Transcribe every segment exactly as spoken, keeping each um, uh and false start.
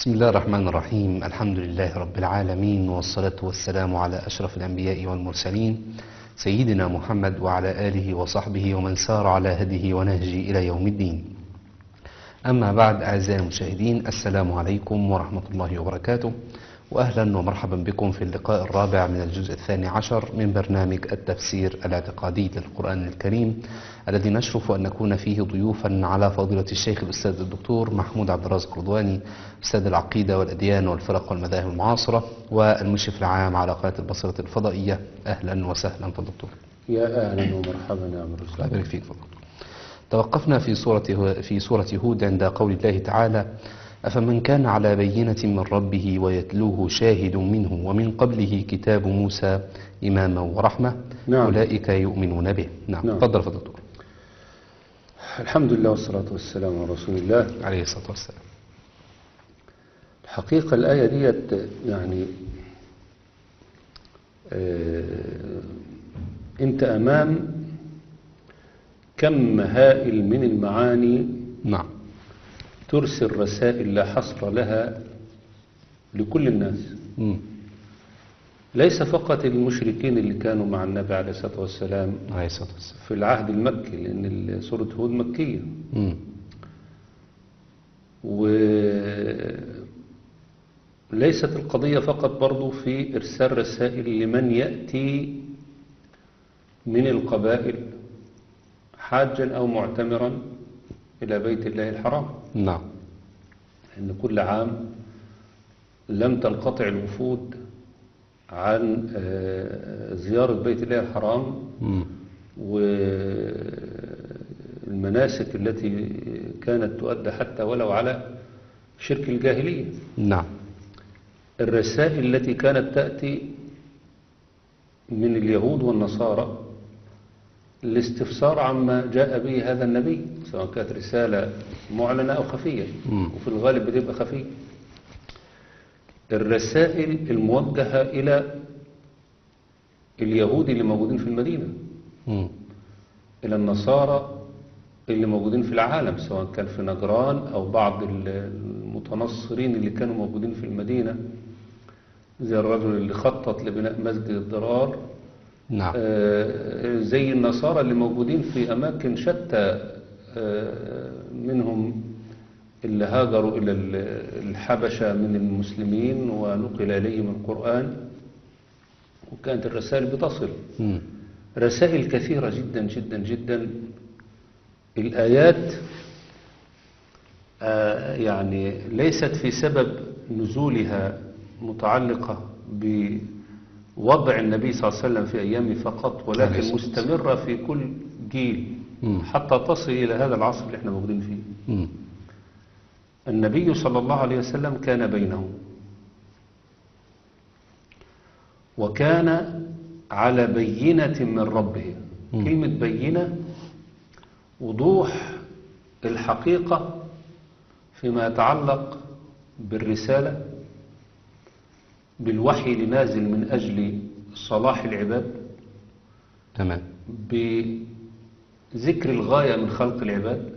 بسم الله الرحمن الرحيم. الحمد لله رب العالمين، والصلاة والسلام على أشرف الأنبياء والمرسلين سيدنا محمد وعلى آله وصحبه ومن سار على هديه ونهجه إلى يوم الدين. أما بعد، أعزائي المشاهدين، السلام عليكم ورحمة الله وبركاته، وأهلا ومرحبا بكم في اللقاء الرابع من الجزء الثاني عشر من برنامج التفسير الاعتقادي للقرآن الكريم، الذي نشرف أن نكون فيه ضيوفا على فضيلة الشيخ الأستاذ الدكتور محمود عبد الرازق رضواني، أستاذ العقيدة والأديان والفرق والمذاهب المعاصرة والمشرف العام على قناة البصرة الفضائية. أهلا وسهلا في الدكتور. يا أهلا ومرحبا يا عمرو. الله يبارك فيك فضل. توقفنا في سورة في سورة هود عند قول الله تعالى: أفمن كان على بينة من ربه ويتلوه شاهد منه ومن قبله كتاب موسى إماما ورحمة نعم. أولئك يؤمنون به. نعم. نعم. تفضل فضل دكتور. الحمد لله والصلاة والسلام على رسول الله عليه الصلاة والسلام. الحقيقة الآية ديت يعني آه أنت أمام كم هائل من المعاني نعم. ترسل رسائل لا حصر لها لكل الناس، مم. ليس فقط المشركين اللي كانوا مع النبي عليه الصلاة والسلام عليه الصلاة والسلام. في العهد المكي، لأن سورة هود مكية، مم. وليست القضية فقط برضو في إرسال رسائل لمن يأتي من القبائل حاجا أو معتمرا إلى بيت الله الحرام. نعم. إن كل عام لم تنقطع الوفود عن زيارة بيت الله الحرام مم. والمناسك التي كانت تؤدى حتى ولو على شرك الجاهلية. نعم. الرسائل التي كانت تأتي من اليهود والنصارى الاستفسار عما جاء به هذا النبي، سواء كانت رسالة معلنة أو خفية، مم. وفي الغالب بتبقى خفية. الرسائل الموجهة إلى اليهود اللي موجودين في المدينة، مم. إلى النصارى اللي موجودين في العالم، سواء كان في نجران أو بعض المتنصرين اللي كانوا موجودين في المدينة، زي الرجل اللي خطط لبناء مسجد الضرار. نعم. آه زي النصارى اللي موجودين في أماكن شتى، آه منهم اللي هاجروا إلى الحبشة من المسلمين ونقل إليهم القرآن، وكانت الرسائل بتصل. مم. رسائل كثيرة جدا جدا جدا. الآيات آه يعني ليست في سبب نزولها متعلقة بوضع النبي صلى الله عليه وسلم في أيامه فقط، ولكن مستمرة في كل جيل مم. حتى تصل إلى هذا العصر اللي احنا موجودين فيه. مم. النبي صلى الله عليه وسلم كان بينهم، وكان على بينة من ربه. مم. كلمة بينة وضوح الحقيقة فيما يتعلق بالرسالة، بالوحي لنازل من أجل صلاح العباد، تمام. بذكر الغاية من خلق العباد،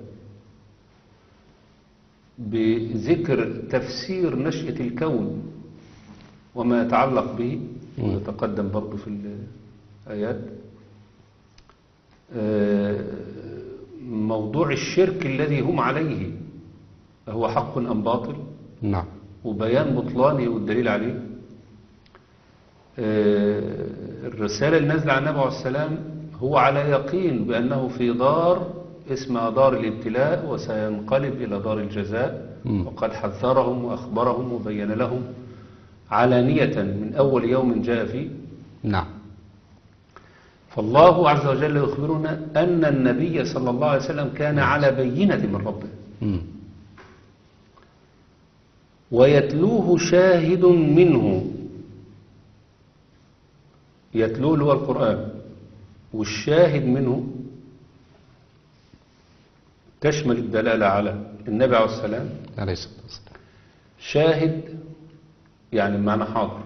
بذكر تفسير نشأة الكون وما يتعلق به، ويتقدم برضو في الآيات. موضوع الشرك الذي هم عليه هو حق أم باطل، نعم. وبيان بطلانه والدليل عليه. الرسالة النازلة عن النبي عليه السلام هو على يقين بأنه في دار اسمها دار الابتلاء، وسينقلب إلى دار الجزاء. مم. وقد حذرهم وأخبرهم وبين لهم علانية من أول يوم جاء فيه. نعم. فالله عز وجل يخبرنا أن النبي صلى الله عليه وسلم كان على بينة من ربه، مم. ويتلوه شاهد منه. يتلوه هو القرآن، والشاهد منه تشمل الدلالة على النبي عليه السلام. عليه الصلاة والسلام. شاهد يعني معنى حاضر،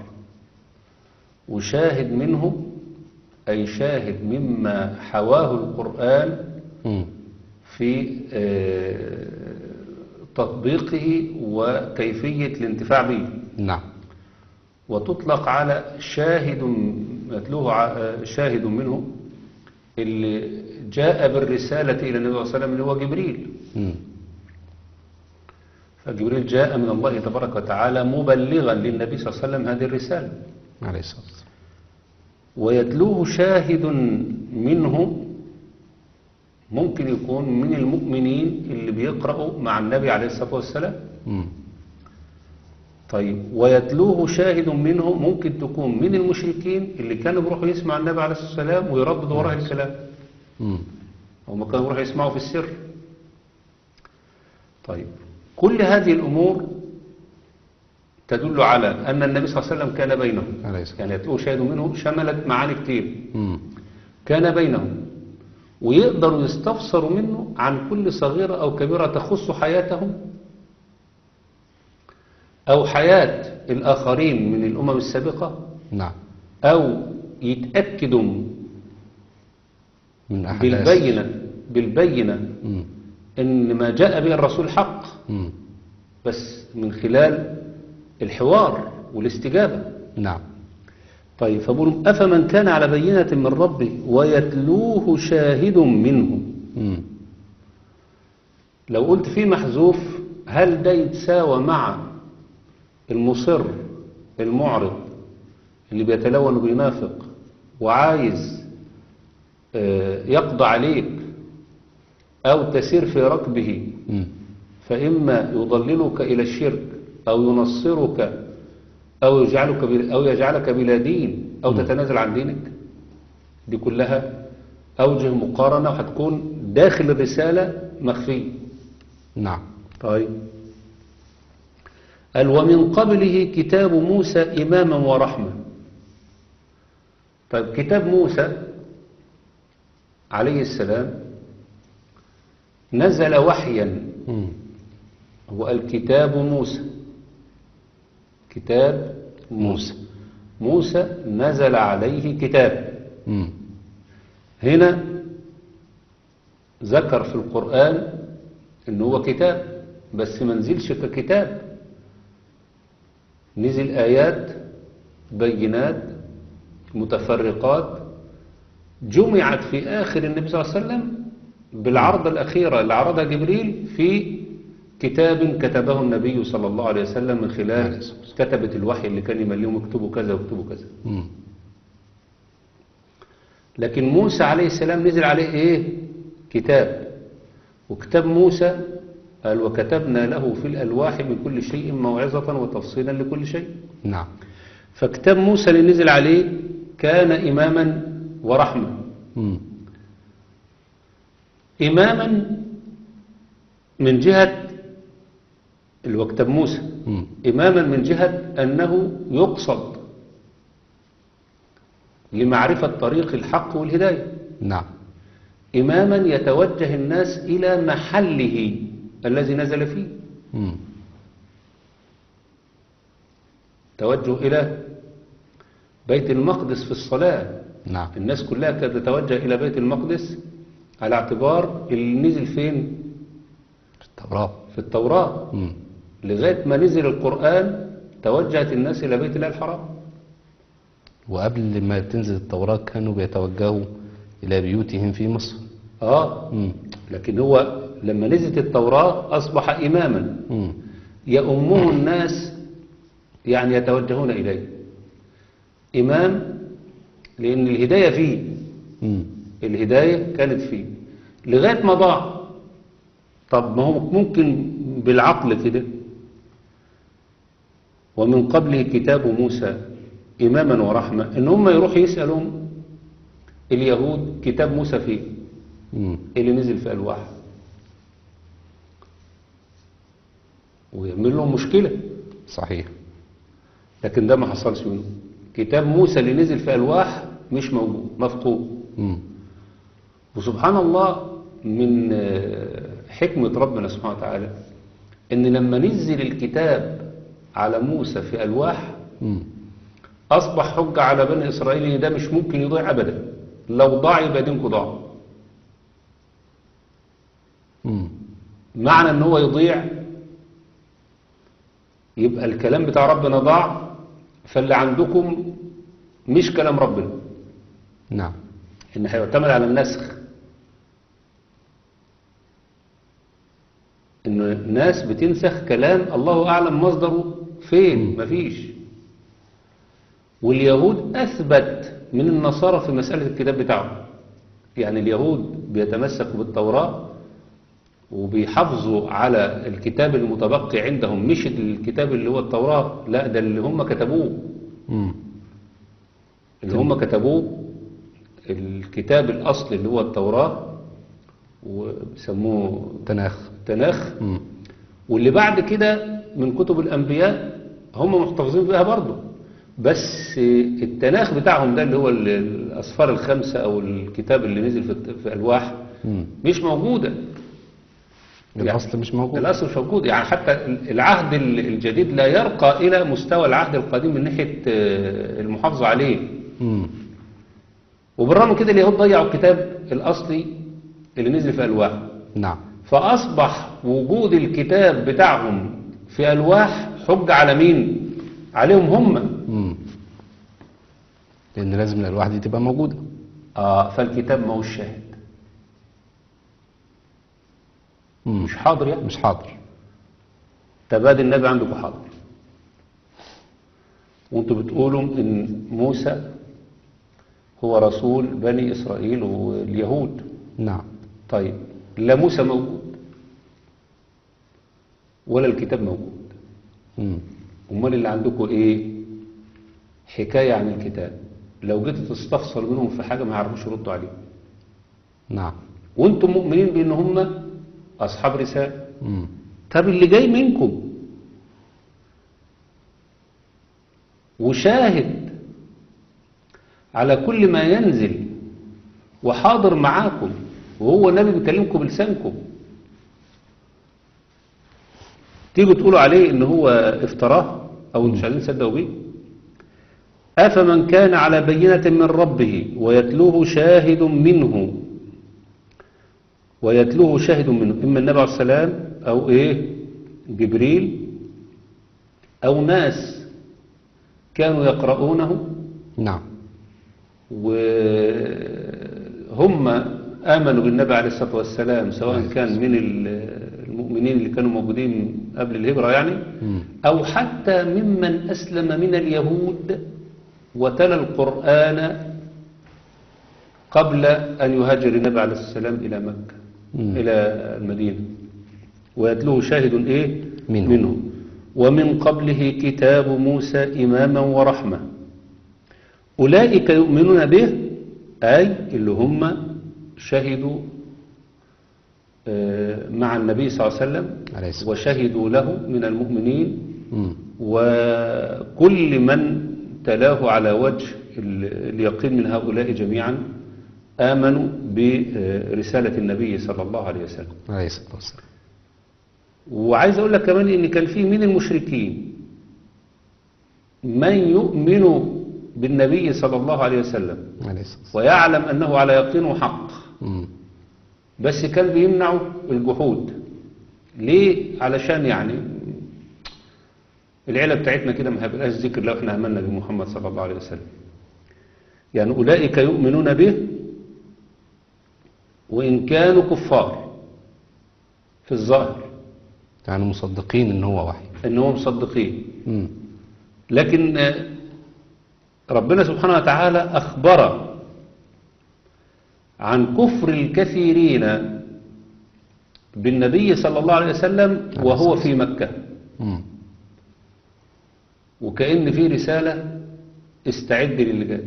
وشاهد منه أي شاهد مما حواه القرآن مم. في تطبيقه وكيفية الانتفاع به. نعم. وتطلق على شاهد متلوه ع- شاهد منه اللي جاء بالرسالة إلى النبي صلى الله عليه وسلم اللي هو جبريل. مم. فجبريل جاء من الله تبارك وتعالى مبلغا للنبي صلى الله عليه وسلم هذه الرسالة، عليه الصلاة والسلام. ويتلوه شاهد منه ممكن يكون من المؤمنين اللي بيقرأوا مع النبي عليه الصلاة والسلام. مم. طيب، ويتلوه شاهد منه ممكن تكون من المشركين اللي كانوا بيروحوا يسمعوا النبي عليه الصلاة والسلام ويرددوا وراء الكلام، مم. أو ما كانوا بيروحوا يسمعوا في السر. طيب، كل هذه الأمور تدل على أن النبي صلى الله عليه وسلم كان بينهم. عليه الصلاة يعني يتلوه شاهد منه شملت معاني كتير. مم. كان بينهم، ويقدروا يستفسروا منه عن كل صغيرة أو كبيرة تخص حياتهم أو حياة الآخرين من الأمم السابقة، نعم. أو يتأكدوا من أحداث. بالبينة بالبينة مم. إن ما جاء به الرسول حق، مم. بس من خلال الحوار والاستجابة. نعم. طيب، فبقول أفمن كان على بينة من ربه ويتلوه شاهد منه. مم. لو قلت فيه محذوف، هل ده يتساوى مع المصر المعرض اللي بيتلون وبينافق وعايز آه، يقضى عليك أو تسير في ركبه، مم. فإما يضللك إلى الشرك أو ينصرك أو يجعلك بل- أو يجعلك بلا دين أو مم. تتنازل عن دينك؟ دي كلها أوجه مقارنة وهتكون داخل الرسالة مخفية. نعم. طيب، قال ومن قبله كتاب موسى إماما ورحمة. طيب، كتاب موسى عليه السلام نزل وحيا. مم. هو الكتاب موسى، كتاب موسى موسى نزل عليه كتاب. مم. هنا ذكر في القرآن إنه هو كتاب، بس ما نزلش ككتاب، نزل آيات بينات متفرقات جمعت في آخر النبي صلى الله عليه وسلم بالعرض الأخيرة اللي عرضها جبريل في كتاب كتبه النبي صلى الله عليه وسلم من خلال كتبة الوحي اللي كان يمليهم اكتبوا كذا واكتبوا كذا. مم. لكن موسى عليه السلام نزل عليه ايه؟ كتاب. وكتاب موسى قال وكتبنا له في الألواح من كل شيء موعظة وتفصيلا لكل شيء. نعم. فكتاب موسى اللي نزل عليه كان إماما ورحمة. مم. إماما من جهة اللي هو كتاب موسى، مم. إماما من جهة أنه يقصد لمعرفة طريق الحق والهداية. نعم. إماما يتوجه الناس إلى محله الذي نزل فيه. مم. توجه إلى بيت المقدس في الصلاة. نعم. الناس كلها كانت تتوجه إلى بيت المقدس على اعتبار اللي نزل فين؟ التوراة. في التوراة. مم. لغاية ما نزل القرآن توجهت الناس إلى بيت الله الحرام. وقبل ما تنزل التوراة كانوا بيتوجهوا إلى بيوتهم في مصر. آه مم. لكن هو لما نزلت التوراة أصبح إماما مم. يأمه الناس، يعني يتوجهون إليه. إمام لأن الهداية فيه. مم. الهداية كانت فيه لغاية ما ضاع. طب ما هو ممكن بالعقل كده ومن قبله كتاب موسى إماما ورحمة إن هم يروحوا يسألون اليهود كتاب موسى فيه مم. اللي نزل في ألواح، ويعمل لهم مشكلة. صحيح. لكن ده ما حصلش منه. كتاب موسى اللي نزل في ألواح مش موجود، مفقود. مم. وسبحان الله من آه، حكمة ربنا سبحانه وتعالى إن لما نزل الكتاب على موسى في ألواح مم. أصبح حجة على بني إسرائيل إن ده مش ممكن يضيع أبدا. لو ضاع يبقى دينكم ضاع. مم. معنى إن هو يضيع يبقى الكلام بتاع ربنا ضاع، فاللي عندكم مش كلام ربنا، نعم. إن هيعتمد على النسخ. إن الناس بتنسخ كلام الله أعلم مصدره فين، مفيش. واليهود أثبت من النصارى في مسألة الكتاب بتاعهم. يعني اليهود بيتمسكوا بالتوراة وبيحافظوا على الكتاب المتبقي عندهم، مش الكتاب اللي هو التوراة، لا ده اللي هم كتبوه. مم. اللي هم كتبوه الكتاب الأصلي اللي هو التوراة، وبيسموه تناخ. تناخ. مم. واللي بعد كده من كتب الأنبياء هم محتفظين بها برضه، بس التناخ بتاعهم ده اللي هو الأصفار الخمسة أو الكتاب اللي نزل في في ألواح مم. مش موجودة. الأصل مش موجود. الأصل مش موجود. يعني حتى العهد الجديد لا يرقى إلى مستوى العهد القديم من ناحية المحافظة عليه. مم. وبالرغم من كده اليهود ضيعوا الكتاب الأصلي اللي نزل في ألواح. نعم. فأصبح وجود الكتاب بتاعهم في ألواح حجة على مين؟ عليهم هم. مم. لأن لازم الألواح دي تبقى موجودة. آه فالكتاب ما هوش شاهد. مم. مش حاضر يعني. مش حاضر. تبادل النبي عندكم حاضر، وانتوا بتقولوا ان موسى هو رسول بني إسرائيل واليهود. نعم. طيب لا موسى موجود ولا الكتاب موجود. مم. امال اللي عندكم ايه؟ حكاية عن الكتاب. لو جيت تستفسر منهم في حاجة ما يعرفوش يردوا عليه. نعم. وانتم مؤمنين بان هم اصحاب رسالة. مم. طب اللي جاي منكم وشاهد على كل ما ينزل وحاضر معاكم وهو النبي بيكلمكم بلسانكم، تيجوا تقولوا عليه ان هو افتراه او مش عايزين تصدقوا بيه؟ افمن كان على بينة من ربه ويتلوه شاهد منه ويتلوه شاهد منه، اما النبي عليه السلام او ايه جبريل او ناس كانوا يقرؤونه. نعم. وهم آمنوا بالنبي عليه الصلاة والسلام، سواء كان من المؤمنين اللي كانوا موجودين قبل الهجرة يعني، أو حتى ممن أسلم من اليهود وتلا القرآن قبل أن يهاجر النبي عليه الصلاة والسلام إلى مكة مم. إلى المدينة. ويتلوه شاهد إيه؟ منه. منه ومن قبله كتاب موسى إماما ورحمة أولئك يؤمنون به، أي اللي هم شهدوا مع النبي صلى الله عليه وسلم وشهدوا له من المؤمنين. مم. وكل من تلاه على وجه اليقين من هؤلاء جميعا آمنوا برسالة النبي صلى الله عليه وسلم. عليه الصلاة والسلام. وعايز أقول لك كمان إن كان في من المشركين من يؤمن بالنبي صلى الله عليه وسلم عليه الصلاة والسلام. ويعلم أنه على يقين وحق، مم. بس كان بيمنعوا الجحود. ليه؟ علشان يعني العيلة بتاعتنا كده ما هيبقاش ذكر لو احنا آمنا بمحمد صلى الله عليه وسلم. يعني أولئك يؤمنون به وإن كانوا كفار في الظاهر، يعني مصدقين ان هو وحي. انهم مصدقين. مم. لكن ربنا سبحانه وتعالى أخبر عن كفر الكثيرين بالنبي صلى الله عليه وسلم وهو في مكة. مم. وكأن في رسالة استعد للي جاي،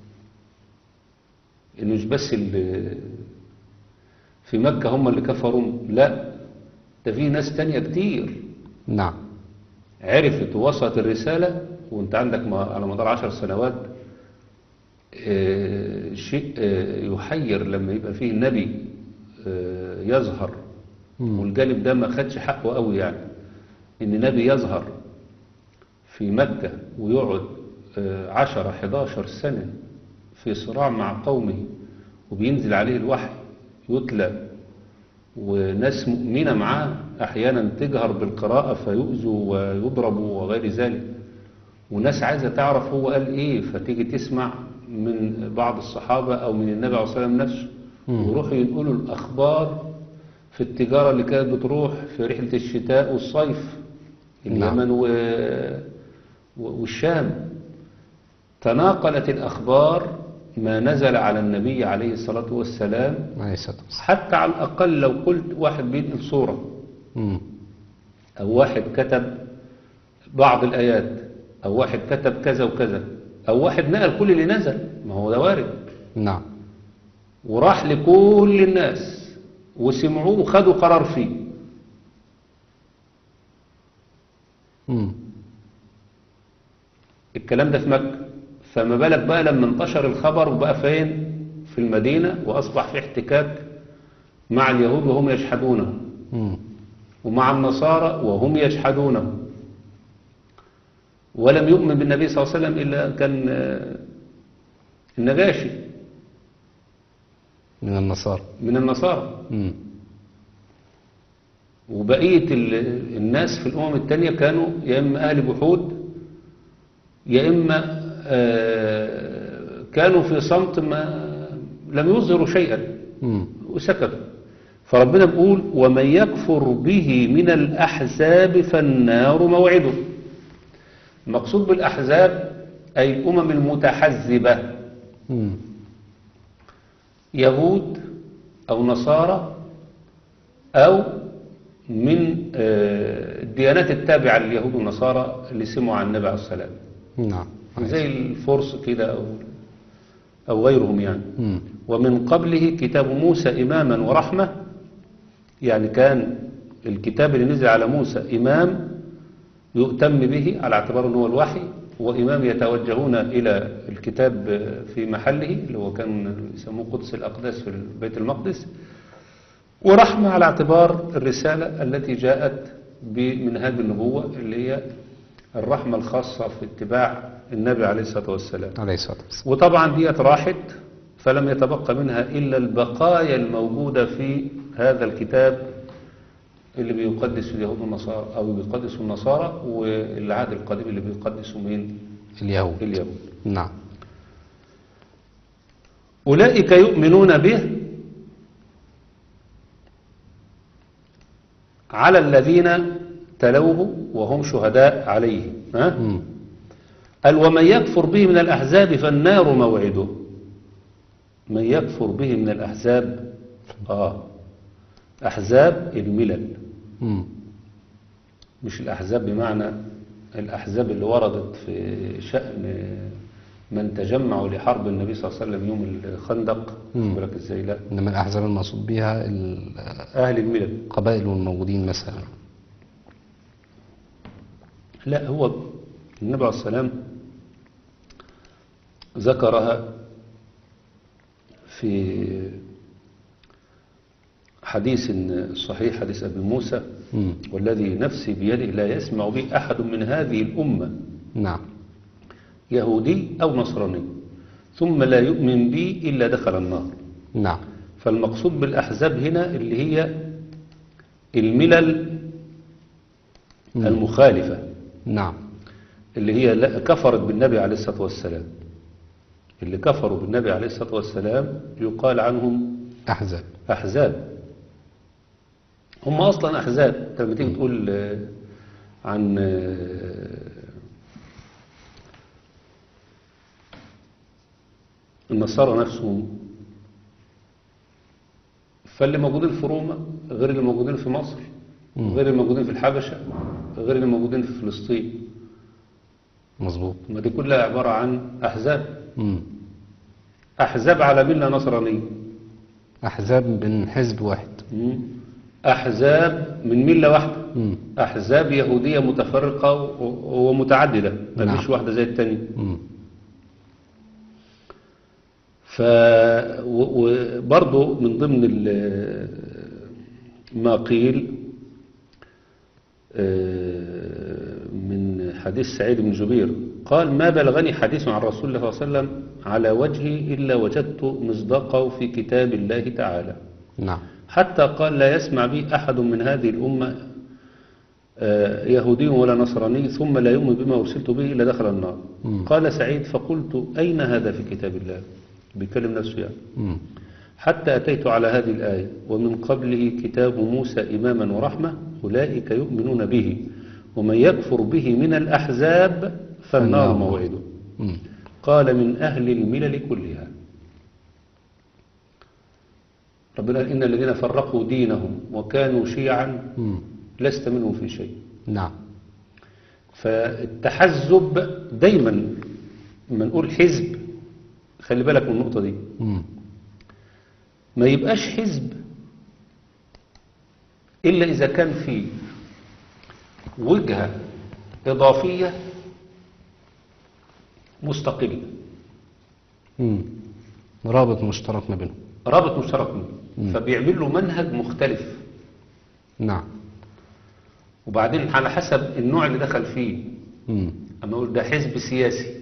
إنه مش بس اللي في مكة هم اللي كفروا، لا ده في ناس تانية كتير نعم. عرفت ووصلت الرسالة. وانت عندك على مدار عشر سنوات آه شيء آه يحير لما يبقى فيه نبي آه يظهر. مم. والجانب ده ما خدش حقه قوي، يعني ان نبي يظهر في مكة ويقعد عشرة حداشر سنة في صراع مع قومه وبينزل عليه الوحي يتلى وناس مؤمنة معاه أحيانا تجهر بالقراءة فيؤذوا ويضربوا وغير ذلك، وناس عايزة تعرف هو قال إيه، فتيجي تسمع من بعض الصحابة أو من النبي عليه الصلاة والسلام نفسه، ويروحوا ينقلوا الأخبار في التجارة اللي كانت بتروح في رحلة الشتاء والصيف، اليمن و... والشام. تناقلت الأخبار ما نزل على النبي عليه الصلاة والسلام، حتى على الأقل لو قلت واحد بينقل صورة مم. أو واحد كتب بعض الآيات أو واحد كتب كذا وكذا أو واحد نقل كل اللي نزل، ما هو ده وارد. نعم. وراح لكل الناس وسمعوه وخدوا قرار فيه. مم. الكلام ده في مكة، فما بالك بقى لما انتشر الخبر وبقى فين؟ في المدينة، وأصبح في احتكاك مع اليهود وهم يجحدونه، مم. ومع النصارى وهم يجحدونه، ولم يؤمن بالنبي صلى الله عليه وسلم إلا كان النجاشي من النصارى من النصارى مم. وبقية الناس في الأمم التانية كانوا يا إما أهل جحود يا إما كانوا في صمت ما لم يظهروا شيئا مم. وسكتوا. فربنا بيقول ومن يكفر به من الأحزاب فالنار موعده. المقصود بالأحزاب أي الأمم المتحزبة، مم. يهود أو نصارى أو من الديانات التابعة لليهود والنصارى اللي سمعوا عن النبي عليه السلام، نعم، زي الفرس كده أو أو غيرهم يعني. مم. ومن قبله كتاب موسى إماما ورحمة، يعني كان الكتاب اللي نزل على موسى إمام يؤتم به على اعتبار أنه هو الوحي، وإمام يتوجهون إلى الكتاب في محله اللي هو كان يسموه قدس الأقداس في بيت المقدس، ورحمة على اعتبار الرسالة التي جاءت بمنهاج النبوة اللي هي الرحمة الخاصة في اتباع النبي عليه الصلاة والسلام. عليه الصلاة والسلام. وطبعا ديت راحت فلم يتبقى منها إلا البقايا الموجودة في هذا الكتاب اللي بيقدس اليهود والنصارى أو بيقدسوا النصارى، والعهد القديم اللي بيقدسوا من اليهود. اليهود. نعم. أولئك يؤمنون به على الذين تلوه وهم شهداء عليه. ها؟ مم. قال ومن يكفر به من الأحزاب فالنار موعده. من يكفر به من الأحزاب، آه أحزاب الملل، مم. مش الأحزاب بمعنى الأحزاب اللي وردت في شأن من تجمعوا لحرب النبي صلى الله عليه وسلم يوم الخندق. مم. بالك ازاي؟ لا، إنما الأحزاب المقصود بها أهل الملل، القبائل والموجودين مثلا. لا، هو النبي عليه السلام ذكرها في حديث صحيح، حديث أبي موسى مم. والذي نفسي بيده لا يسمع به أحد من هذه الأمة نعم. يهودي أو نصراني ثم لا يؤمن بي إلا دخل النار. نعم. فالمقصود بالأحزاب هنا اللي هي الملل مم. المخالفة، نعم. اللي هي لا- كفرت بالنبي عليه الصلاة والسلام. اللي كفروا بالنبي عليه الصلاة والسلام يقال عنهم أحزاب. أحزاب. هم أصلا أحزاب. أنت لما تيجي تقول آه، عن آه، النصارى نفسهم، فاللي موجودين في روما غير اللي موجودين في مصر، مم. غير اللي موجودين في الحبشة، غير اللي موجودين في فلسطين. مظبوط. ما دي كلها عبارة عن أحزاب. مم. أحزاب على ملة نصرانية، أحزاب من حزب واحد. مم. أحزاب من ملة واحدة، مم. أحزاب يهودية متفرقة و- ومتعددة، ما نعم. فيش واحدة زي التانية. مم. ف و- وبرضه من ضمن ال- ما قيل آه، من حديث سعيد بن جبير قال ما بلغني حديث عن رسول الله صلى الله عليه وسلم على وجهي إلا وجدت مصداقه في كتاب الله تعالى، نعم. حتى قال لا يسمع بي أحد من هذه الأمة آه، يهودي ولا نصراني ثم لا يؤمن بما أرسلت به إلا دخل النار. مم. قال سعيد فقلت أين هذا في كتاب الله؟ بيكلم نفسه يعني. مم. حتى أتيت على هذه الآية ومن قبله كتاب موسى إماما ورحمة أولئك يؤمنون به ومن يكفر به من الأحزاب فالنار فالنار. موعده. مم. قال من أهل الملل كلها. ربنا قال إن الذين فرقوا دينهم وكانوا شيعا مم. لست منهم في شيء. نعم. فالتحزب دايما لما نقول حزب خلي بالك من النقطة دي، مم. ما يبقاش حزب إلا إذا كان في وجهة إضافية مستقلة، مم. رابط مشترك ما بينهم. رابط مشترك منه، مم. فبيعمل له منهج مختلف، نعم. وبعدين على حسب النوع اللي دخل فيه. مم. أما أقول ده حزب سياسي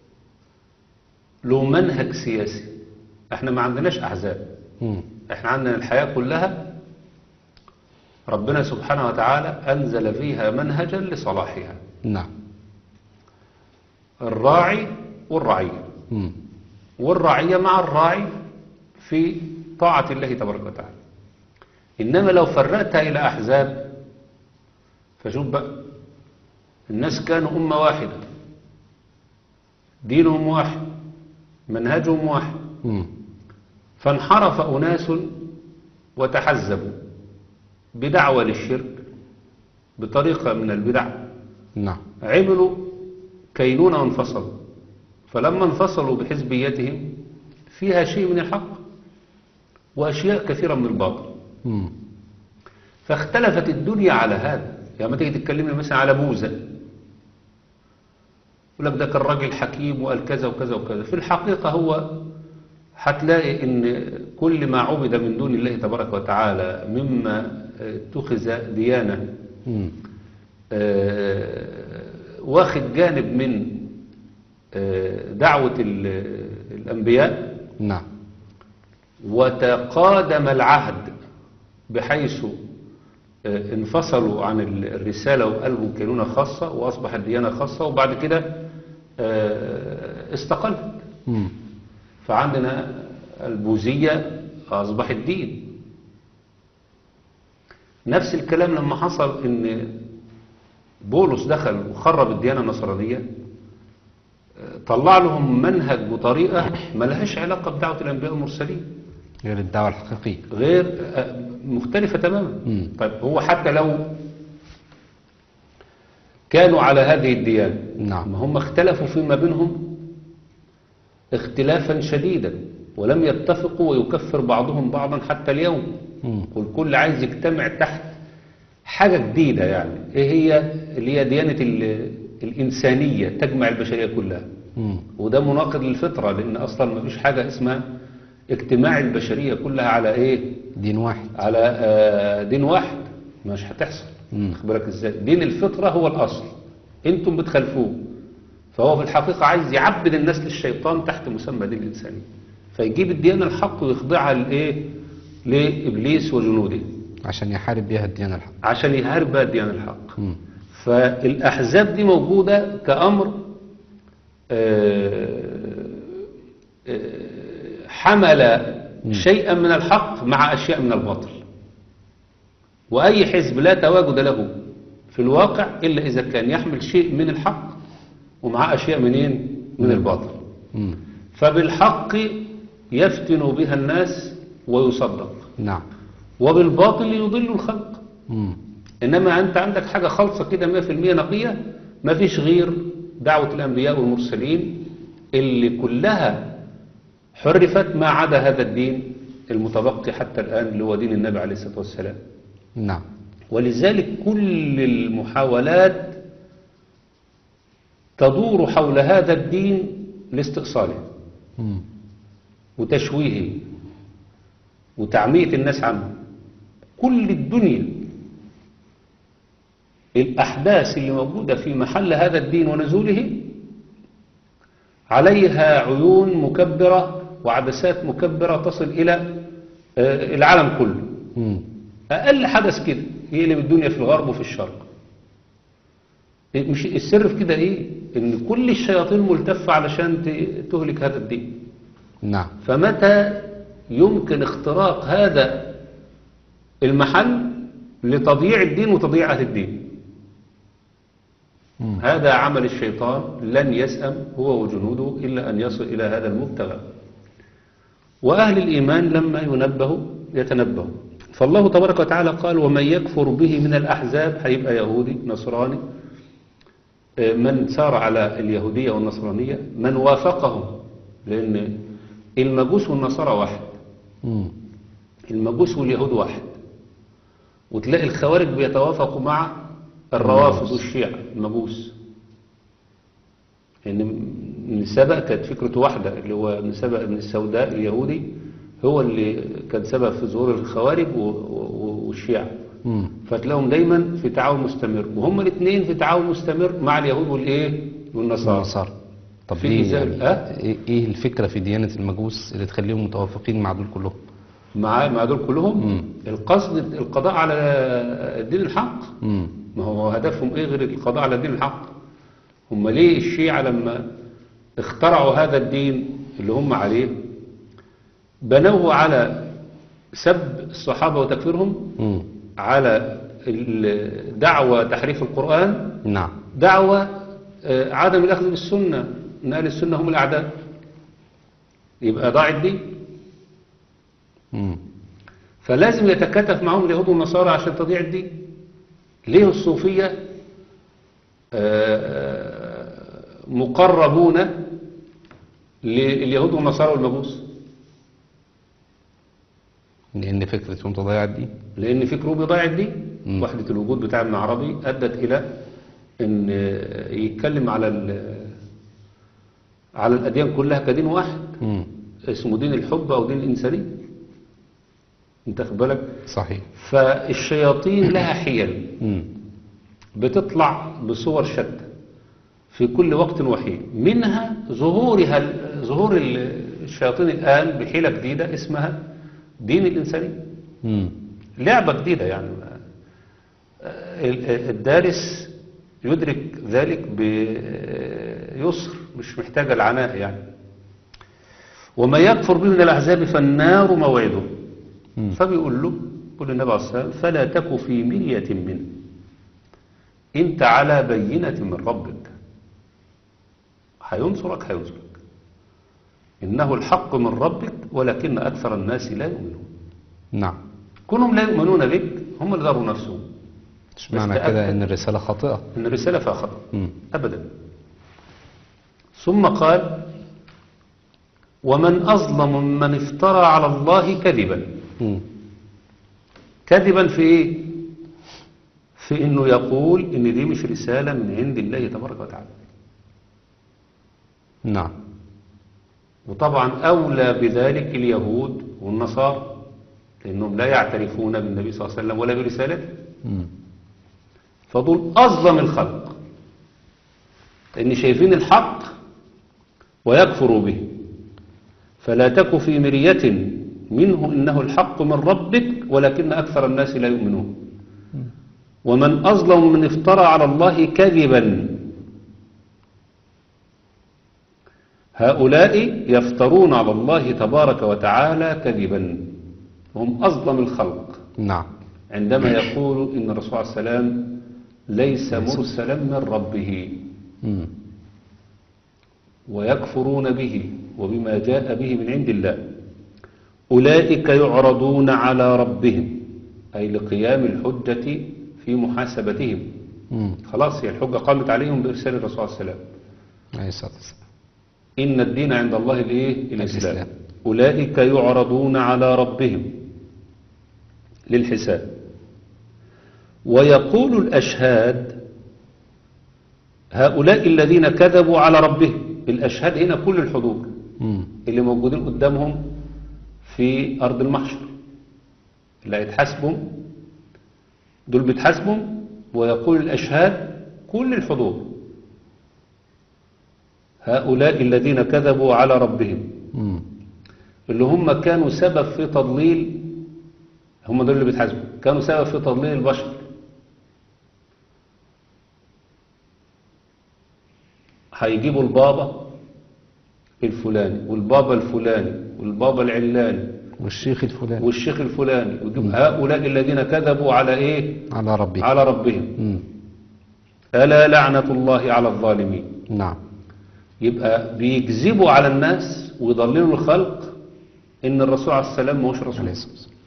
له منهج سياسي، احنا ما عندناش أحزاب، مم. احنا عندنا الحياة كلها ربنا سبحانه وتعالى أنزل فيها منهجا لصلاحها، نعم. الراعي والرعية، مم. والرعية مع الراعي في طاعة الله تبارك وتعالى. إنما لو فرقتها إلى أحزاب فشوف بقى، الناس كانوا أمة واحدة، دينهم واحد، منهجهم واحد، مم. فانحرف أناس وتحزبوا بدعوة للشرك بطريقة من البدع، نعم. عملوا كينونة وانفصلوا، فلما انفصلوا بحزبيتهم فيها شيء من الحق وأشياء كثيرة من الباطل، مم. فاختلفت الدنيا على هذا. يعني ما تيجي تتكلمني مثلا على بوذا يقول لك ده كان راجل حكيم وقال كذا وكذا وكذا، في الحقيقة هو هتلاقي ان كل ما عبد من دون الله تبارك وتعالى مما اتخذ ديانة مم. آه، واخد جانب من آه، دعوة ال- الأنبياء، نعم. وتقادم العهد بحيث آه، انفصلوا عن الرسالة وقالوا كينونة خاصة وأصبحت ديانة خاصة، وبعد كده آه، استقلت. مم. فعندنا البوذية أصبحت دين. نفس الكلام لما حصل ان بولس دخل وخرب الديانة النصرانية، طلع لهم منهج وطريقة ملهاش علاقة بدعوة الأنبياء والمرسلين، غير الدعوة الحقيقية. غير مختلفة تماما. مم. طيب هو حتى لو كانوا على هذه الديانة، نعم. ما هم اختلفوا فيما بينهم اختلافا شديدا ولم يتفقوا، ويكفر بعضهم بعضا حتى اليوم. مم. والكل عايز يجتمع تحت حاجة جديدة، يعني ايه هي؟ اللي هي ديانة ال- الإنسانية تجمع البشرية كلها. مم. وده مناقض للفطرة، لأن أصلا ما فيش حاجة اسمها اجتماع البشرية كلها على ايه؟ دين واحد. على آه، دين واحد، مش هتحصل. مم. خد بالك ازاي؟ دين الفطرة هو الأصل، انتم بتخالفوه. فهو في الحقيقة عايز يعبد الناس للشيطان تحت مسمى دين الإنسانية، فيجيب الديانة الحق ويخضعها لإيه؟ لإبليس وجنوده عشان يحارب بيها الديانة الحق. عشان يهارب بقى الديانة الحق. مم. فالأحزاب دي موجودة كأمر آه، آه، حمل شيئا من الحق مع أشياء من الباطل، وأي حزب لا تواجد له في الواقع إلا إذا كان يحمل شيء من الحق ومع أشياء منين؟ من الباطل. مم. فبالحق يفتن بها الناس ويصدق، نعم. وبالباطل يضل الخلق. مم. إنما أنت عندك حاجة خالصة كده مية في المية نقية، ما فيش غير دعوة الأنبياء والمرسلين اللي كلها حرفت ما عدا هذا الدين المتبقي حتى الآن اللي هو دين النبي عليه الصلاة والسلام. نعم. ولذلك كل المحاولات تدور حول هذا الدين لاستئصاله مم. وتشويهه وتعمية الناس عنه. كل الدنيا الأحداث اللي موجودة في محل هذا الدين ونزوله عليها عيون مكبرة وعدسات مكبرة تصل إلى آه، العالم كله. مم. أقل حدث كده يقلب الدنيا في الغرب وفي الشرق. مش السر في كده ايه؟ ان كل الشياطين ملتفة علشان ت- تهلك هذا الدين. نعم. فمتى يمكن اختراق هذا المحل لتضييع الدين وتضييع أهل الدين؟ مم. هذا عمل الشيطان، لن يسأم هو وجنوده إلا أن يصل إلى هذا المبتغى. وأهل الإيمان لما ينبهوا يتنبهوا. فالله تبارك وتعالى قال: ومن يكفر به من الأحزاب، هيبقى يهودي نصراني، من سار على اليهودية والنصرانية، من وافقهم، لأن المجوس والنصارى واحد، مم. المجوس واليهود واحد. وتلاقي الخوارج بيتوافقوا مع الروافض والشيعة المجوس، يعني من سبق كانت فكرته واحدة، اللي هو من سبق من السوداء اليهودي هو اللي كان سبب في ظهور الخوارج و- و- والشيعة. مم. فتلاقيهم دايما في تعاون مستمر، وهم الاثنين في تعاون مستمر مع اليهود والايه والنصارى. النصارى. طب في ليه إزاء يعني الأه؟ ايه إيه الفكرة في ديانة المجوس اللي تخليهم متوافقين مع دول كلهم؟ مع مع دول كلهم مم. القصد القضاء على الدين الحق. مم. ما هو هدفهم ايه غير القضاء على الدين الحق؟ هم ليه الشيعة لما اخترعوا هذا الدين اللي هم عليه بنوه على سب الصحابة وتكفيرهم، مم. على ال- دعوة تحريف القرآن، نعم. دعوة آه، عدم الأخذ بالسنة، إن أهل السنة هم الأعداء، يبقى ضاع الدين. مم. فلازم يتكاتف معهم اليهود والنصارى عشان تضيع الدين. ليه الصوفية آه، مقربون لليهود والنصارى والمجوس؟ لأن فكرة تضيع الدين. لأن فكره بيضيع الدين. مم. وحدة الوجود بتاع ابن عربي أدت إلى أن يتكلم على ال- على الأديان كلها كدين واحد، مم. اسمه دين الحب أو دين الإنسانية. انت خد بالك؟ صحيح. فالشياطين لها حيل مم. بتطلع بصور شتى في كل وقت وحين، منها ظهورها ظهور الشياطين الآن بحيلة جديدة اسمها دين الإنسانية. مم. لعبة جديدة يعني. الدارس يدرك ذلك بيسر، مش محتاج العناء يعني. وما يكفر به من الأحزاب فالنار موعده. مم. فبيقول له، يقول النبي عليه الصلاة والسلام: فلا تك في مرية منه، انت على بينة من ربك، هينصرك هينصرك، إنه الحق من ربك ولكن أكثر الناس لا يؤمنون. نعم. كونهم لا يؤمنون بك هم اللي ضروا نفسهم. مش معنى بس كده تأكد ان الرسالة خاطئة. إن الرسالة فيها خطأ مم. أبدا. ثم قال: ومن أظلم ممن افترى على الله كذبا. مم. كذبا في إيه؟ في إنه يقول إن دي مش رسالة من عند الله تبارك وتعالى. نعم. وطبعا أولى بذلك اليهود والنصارى، لأنهم لا يعترفون بالنبي صلى الله عليه وسلم ولا برسالته. مم. فدول أظلم الخلق، لأن شايفين الحق ويكفروا به. فلا تك في مرية منه إنه الحق من ربك ولكن أكثر الناس لا يؤمنون. ومن أظلم من افترى على الله كذبا. هؤلاء يفترون على الله تبارك وتعالى كذبا، هم أظلم الخلق نعم. عندما يقول إن الرسول عليه السلام ليس مرسلا من ربه، مم. ويكفرون به وبما جاء به من عند الله. أولئك يعرضون على ربهم، أي لقيام الحجة في محاسبتهم. مم. خلاص هي الحجة قامت عليهم بإرسال الرسول عليه السلام. عليه الصلاة والسلام. إن الدين عند الله الإيه؟ الإسلام. الإسلام. أولئك يعرضون على ربهم للحساب. ويقول الأشهاد هؤلاء الذين كذبوا على ربهم. الأشهاد هنا كل الحضور مم. اللي موجودين قدامهم في أرض المحشر، اللي هيتحاسبهم دول بيتحاسبهم. ويقول الأشهاد كل الحضور هؤلاء الذين كذبوا على ربهم، مم. اللي هم كانوا سبب في تضليل، هم دول اللي بيتحاسبوا، كانوا سبب في تضليل البشر. هيجيبوا البابا الفلاني والبابا الفلاني والبابا العلاني والشيخ الفلاني والشيخ الفلاني، ويجيب هؤلاء الذين كذبوا على ايه؟ على ربه. على ربهم. مم. ألا لعنة الله على الظالمين. نعم. يبقى بيكذبوا على الناس ويضللوا الخلق ان الرسول عليه السلام ماهوش رسول، عليه الصلاة والسلام.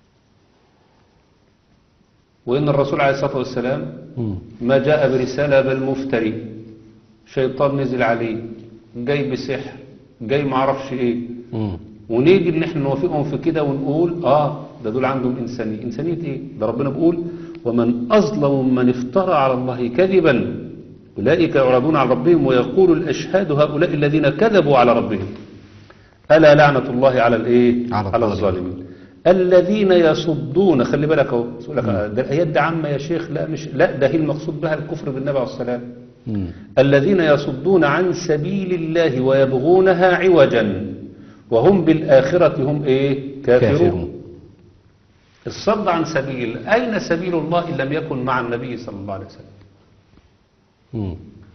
وان الرسول عليه الصلاة والسلام مم. ما جاء برسالة بل مفتري، شيطان نزل عليه، جاي بسحر، جاي معرفش ايه. مم. ونيجي ان احنا نوافقهم في كده ونقول اه ده دول عندهم انسانية. انسانية ايه؟ ده ربنا بيقول ومن اظلم من افترى على الله كذبا اولئك يعرضون على ربهم ويقول الاشهاد هؤلاء الذين كذبوا على ربهم الا لعنة الله على الايه؟ على على الظالمين الذين يصدون. خلي بالك اهو، يقول لك ده الايات دي عامه يا شيخ. لا مش لا ده هي المقصود بها الكفر بالنبي عليه السلام. مم. الذين يصدون عن سبيل الله ويبغونها عوجا وهم بالآخرة هم ايه؟ كافرون. كافرون. الصد عن سبيل الله، أين سبيل الله إن لم يكن مع النبي صلى الله عليه وسلم؟ مم.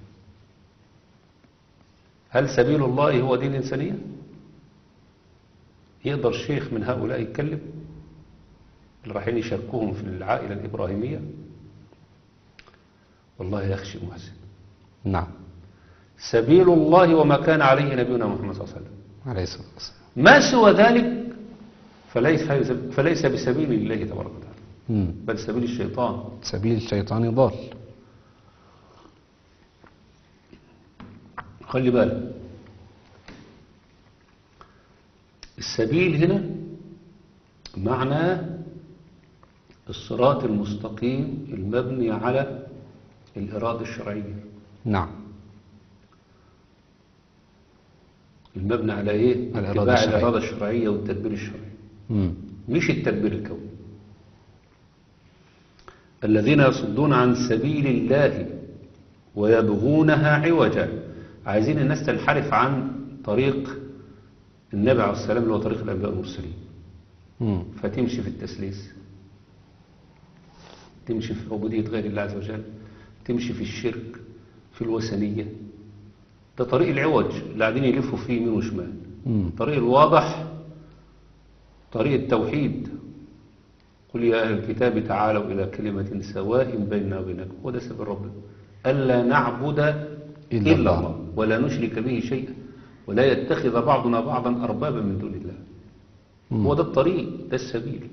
هل سبيل الله هو دين الإنسانية؟ يقدر شيخ من هؤلاء يتكلم اللي رايحين يشاركوهم في العائلة الإبراهيمية؟ والله يخشى محسن. نعم. سبيل الله وما كان عليه نبينا محمد صلى الله عليه وسلم عليه الصلاة والسلام. ما سوى ذلك فليس فليس بسبيل الله تبارك وتعالى، مم. بل سبيل الشيطان. سبيل الشيطان ضال. خلي بالك، السبيل هنا معناه الصراط المستقيم المبني على الإرادة الشرعية. نعم. المبني على ايه؟ الإرادة اتباع الشرعية. الإرادة الشرعية والتدبير الشرعي، مم. مش التدبير الكوني. الذين يصدون عن سبيل الله ويبغونها عوجا، عايزين الناس تنحرف عن طريق النبي عليه السلام اللي هو طريق الأنبياء والمرسلين، مم. فتمشي في التسليس، تمشي في عبودية غير الله عز وجل، تمشي في الشرك، في الوثنية. ده طريق العوج اللي قاعدين يلفوا فيه يمين وشمال. مم. طريق الواضح طريق التوحيد. قل يا أهل الكتاب تعالوا إلى كلمة سواء بيننا وبينكم، وده سبيل ربنا ألا نعبد إلا, إلا الله. الله ولا نشرك به شيئا ولا يتخذ بعضنا بعضا أربابا من دون الله. مم. هو ده الطريق، ده السبيل.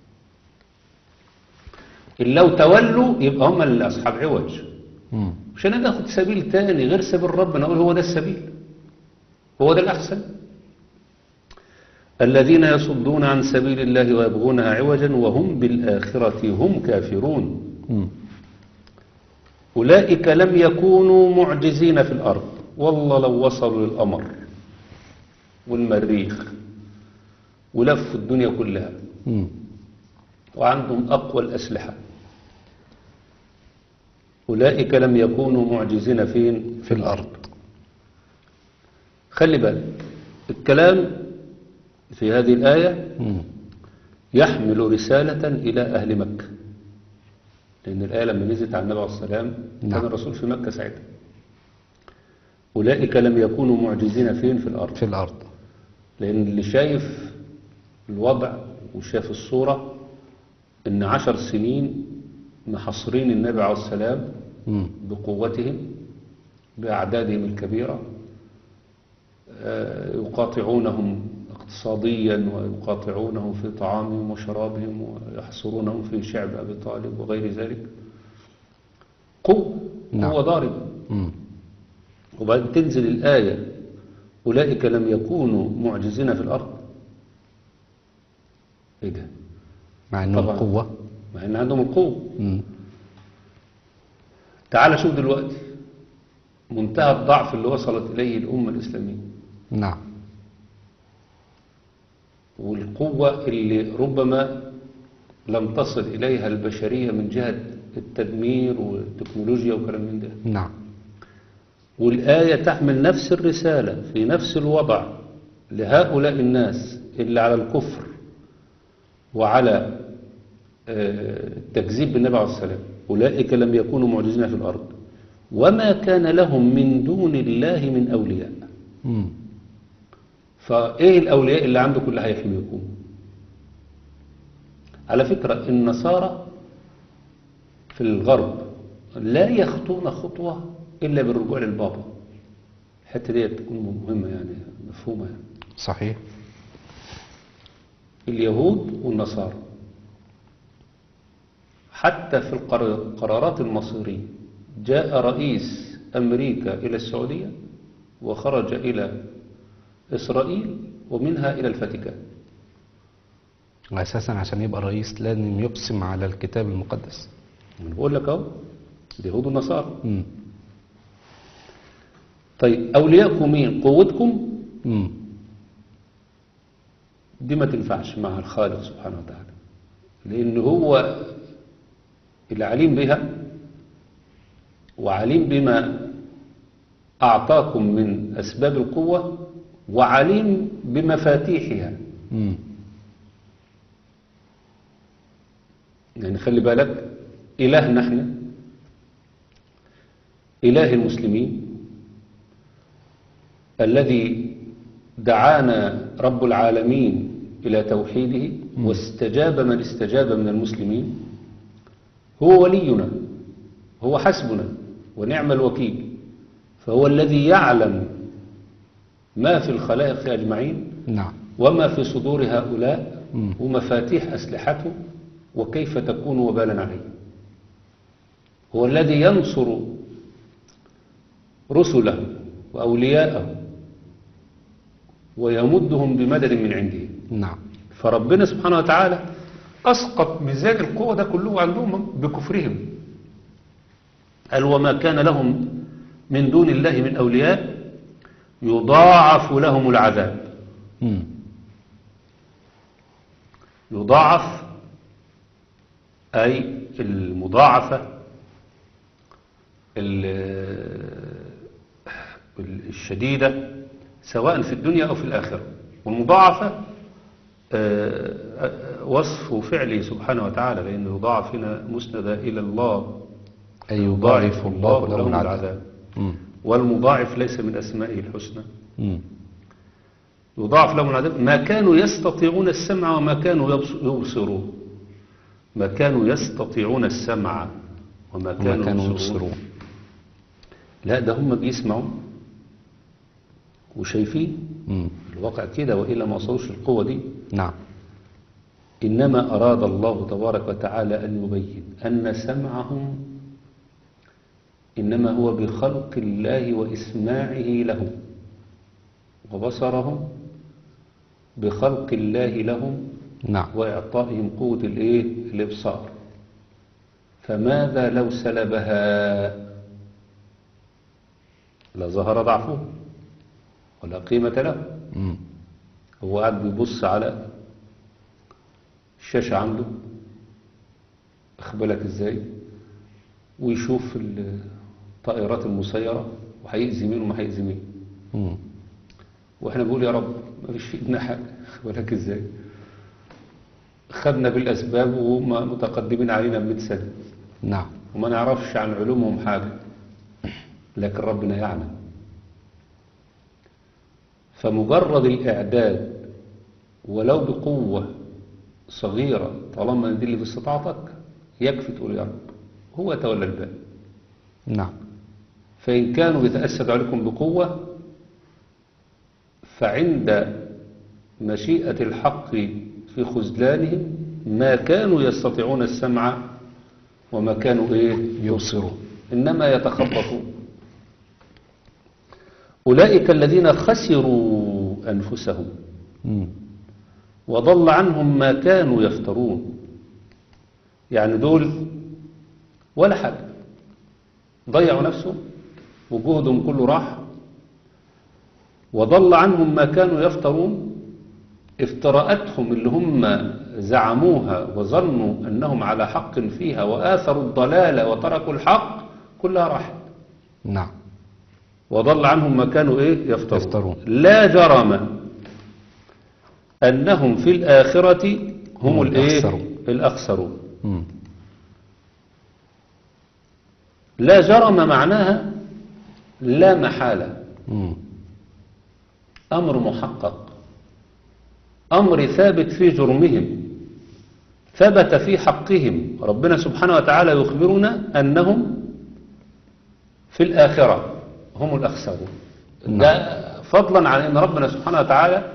إن لو تولوا يبقى هم اللي أصحاب عوج. مم. مش أنا ناخد سبيل تاني غير سبيل ربنا أقول هو ده السبيل، هو ده الأحسن. الذين يصدون عن سبيل الله ويبغونها عوجا وهم بالآخرة هم كافرون. مم. أولئك لم يكونوا معجزين في الأرض. والله لو وصلوا للقمر والمريخ ولفوا الدنيا كلها مم. وعندهم أقوى الأسلحة، أولئك لم يكونوا معجزين فين؟ في الأرض. خلي بالك الكلام في هذه الآية مم. يحمل رسالة إلى أهل مكة، لأن الآية لما نزلت على النبي عليه السلام كان نعم. الرسول في مكة ساعتها. أولئك لم يكونوا معجزين فين؟ في الأرض. في الأرض. لأن اللي شايف الوضع وشاف الصورة إن عشر سنين محصرين النبي عليه السلام مم. بقوتهم بأعدادهم الكبيرة، يقاطعونهم اقتصاديا ويقاطعونهم في طعامهم وشرابهم ويحصرونهم في شعب أبي طالب وغير ذلك. قوة نعم. قوة ضاربة. مم. وبعدين تنزل الآية أولئك لم يكونوا معجزين في الأرض. إيه ده؟ مع أنهم طبعا قوة. مع أن عندهم القوة. مم. تعال شوف دلوقتي منتهى الضعف اللي وصلت إليه الأمة الإسلامية. نعم. والقوة اللي ربما لم تصل إليها البشرية من جهة التدمير والتكنولوجيا وكلام من ده. نعم. والآية تحمل نفس الرسالة في نفس الوضع لهؤلاء الناس اللي على الكفر وعلى التكذيب بالنبي عليه السلام. أولئك لم يكونوا معجزين في الأرض وما كان لهم من دون الله من أولياء. مم. فإيه الأولياء اللي عندكم اللي هيحميكم؟ على فكرة النصارى في الغرب لا يخطون خطوة إلا بالرجوع للبابا. الحتة دي تكون مهمة يعني مفهومة يعني. صحيح. اليهود والنصارى حتى في القرارات المصيرية جاء رئيس أمريكا إلى السعودية وخرج إلى إسرائيل ومنها إلى الفاتيكان. أساسا عشان يبقى رئيس لازم يقسم على الكتاب المقدس. أنا بقول لك أهو اليهود والنصارى. مم. طيب أولياءكم مين؟ قوتكم مم. دي ما تنفعش مع الخالق سبحانه وتعالى، لأن هو العليم بها وعليم بما أعطاكم من أسباب القوة وعليم بمفاتيحها. مم. يعني خلي بالك إلهنا احنا إله المسلمين الذي دعانا رب العالمين إلى توحيده واستجاب من استجاب من المسلمين، هو ولينا، هو حسبنا ونعم الوكيل. فهو الذي يعلم ما في الخلائق أجمعين نعم. وما في صدور هؤلاء مم. ومفاتيح أسلحته وكيف تكون وبالا عليه. هو الذي ينصر رسله وأولياءه ويمدهم بمدد من عنده. نعم. فربنا سبحانه وتعالى أسقط ميزان القوة ده كله عندهم بكفرهم. قال وما كان لهم من دون الله من أولياء يضاعف لهم العذاب. مم. يضاعف أي المضاعفة الشديدة سواء في الدنيا أو في الآخرة. والمضاعفة وصف فعله سبحانه وتعالى، لأن يضاعف هنا مسندة إلى الله، أي يضاعف الله لهم العذاب. مم. والمضاعف ليس من أسمائه الحسنى. مم. يضاعف لهم العذاب ما كانوا يستطيعون السمع وما كانوا يبصرون. ما كانوا يستطيعون السمع وما كانوا, كانوا يبصرون. يبصرون. لا ده هم بيسمعوا وشايفين مم. الواقع كده، وإلا ما وصلوش القوة دي. نعم. إنما أراد الله تبارك وتعالى أن يبين أن سمعهم إنما هو بخلق الله وإسماعه لهم، وبصرهم بخلق الله لهم نعم. وإعطائهم قوة الإيه؟ الإبصار. فماذا لو سلبها؟ لظهر ضعفه ولا قيمة له. مم. هو قاعد بيبص على الشاشة عنده، أخبرك إزاي، ويشوف الطائرات المسيرة وهيأذي مين وما هيأذي مين. مم. وإحنا بنقول يا رب ما فيش في إيدنا حاجة، أخبرك إزاي. خدنا بالأسباب وهم متقدمين علينا بمئة سنة. نعم. وما نعرفش عن علومهم حاجة، لكن ربنا يعلم. فمجرد الإعداد ولو بقوة صغيرة طالما دي اللي في استطاعتك يكفي تقول يا رب، هو يتولى الباقي. نعم. فإن كانوا يتأسد عليكم بقوة فعند مشيئة الحق في خذلانهم ما كانوا يستطيعون السمع وما كانوا إيه يبصرون، إنما يتخبطون. أولئك الذين خسروا أنفسهم مم. وضل عنهم ما كانوا يفترون. يعني دول ولا حاجة، ضيعوا نفسهم وجهدهم كله راح، وضل عنهم ما كانوا يفترون. افتراءاتهم اللي هم زعموها وظنوا أنهم على حق فيها وآثروا الضلال وتركوا الحق كلها راحت. نعم. وضل عنهم ما كانوا إيه يفترون. يفترون. لا جرم أنهم في الآخرة هم هم الإيه الأخسرون. الأخسرون. مم. لا جرم معناها لا محالة، مم. أمر محقق، أمر ثابت في جرمهم، ثبت في حقهم. ربنا سبحانه وتعالى يخبرنا أنهم في الآخرة هم الأخسرون. ده فضلا عن أن ربنا سبحانه وتعالى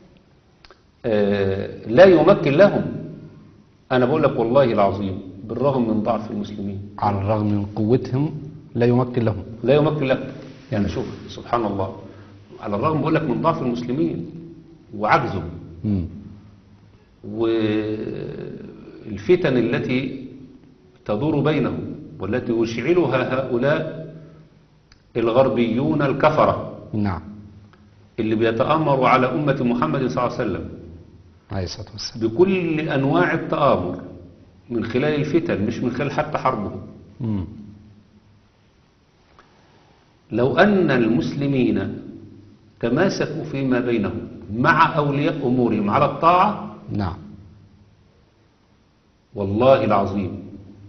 آه، لا يمكن لهم. أنا بقول لك والله العظيم بالرغم من ضعف المسلمين، على الرغم من قوتهم لا يمكن لهم. لا يمكن لهم. يعني شوف سبحان الله، على الرغم بقول لك من ضعف المسلمين وعجزهم مم. والفتن التي تدور بينهم والتي يشعلها هؤلاء الغربيون الكفرة نعم. اللي بيتآمروا على أمة محمد صلى الله عليه وسلم عليه الصلاة والسلام. بكل أنواع التآمر من خلال الفتن، مش من خلال حتى حربهم. مم. لو أن المسلمين تماسكوا فيما بينهم مع أولياء أمورهم على الطاعة، نعم. والله العظيم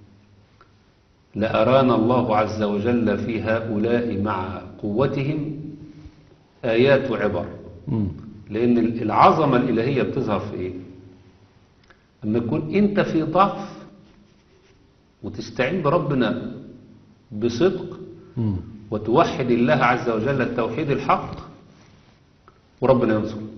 لأرانا الله عز وجل في هؤلاء مع قوتهم آيات وعبر. مم. لأن العظمة الإلهية بتظهر في إيه؟ أما يكون أنت في ضعف وتستعين بربنا بصدق مم. وتوحد الله عز وجل التوحيد الحق وربنا ينصرك.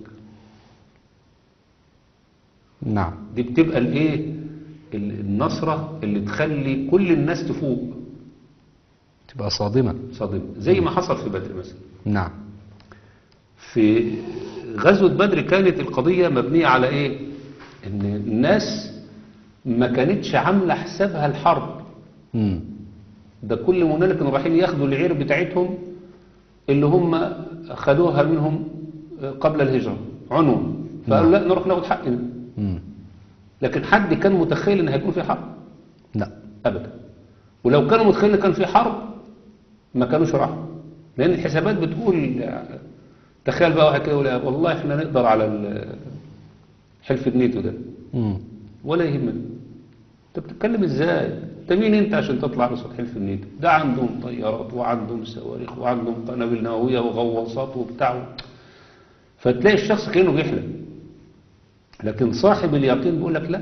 نعم. دي بتبقى الايه النصرة اللي تخلي كل الناس تفوق، تبقى صادمة. صادمة، زي ما حصل في بدر مثلا. نعم. في غزوة بدر كانت القضية مبنية على ايه؟ ان الناس ما كانتش عاملة حسابها الحرب. مم. ده كل مننا كانوا رايحين ياخدوا العير بتاعتهم اللي هم خدوها منهم قبل الهجرة عنوة، فقالوا لا نروح ناخد حقنا. مم. لكن حد كان متخيل ان هيكون في حرب؟ لا ابدا. ولو كانوا متخيلين ان كان في حرب ما كانوش راحوا، لان الحسابات بتقول. تخيل بقى واحد كده يقول والله احنا نقدر على حلف النيتو ده. مم. ولا يهمنا. انت بتتكلم ازاي؟ انت مين انت عشان تطلع قصاد حلف النيتو؟ ده عندهم طيارات وعندهم صواريخ وعندهم قنابل نوويه وغواصات وبتاع. فتلاقي الشخص كانه بيحلم. لكن صاحب اليقين بيقول لك لا.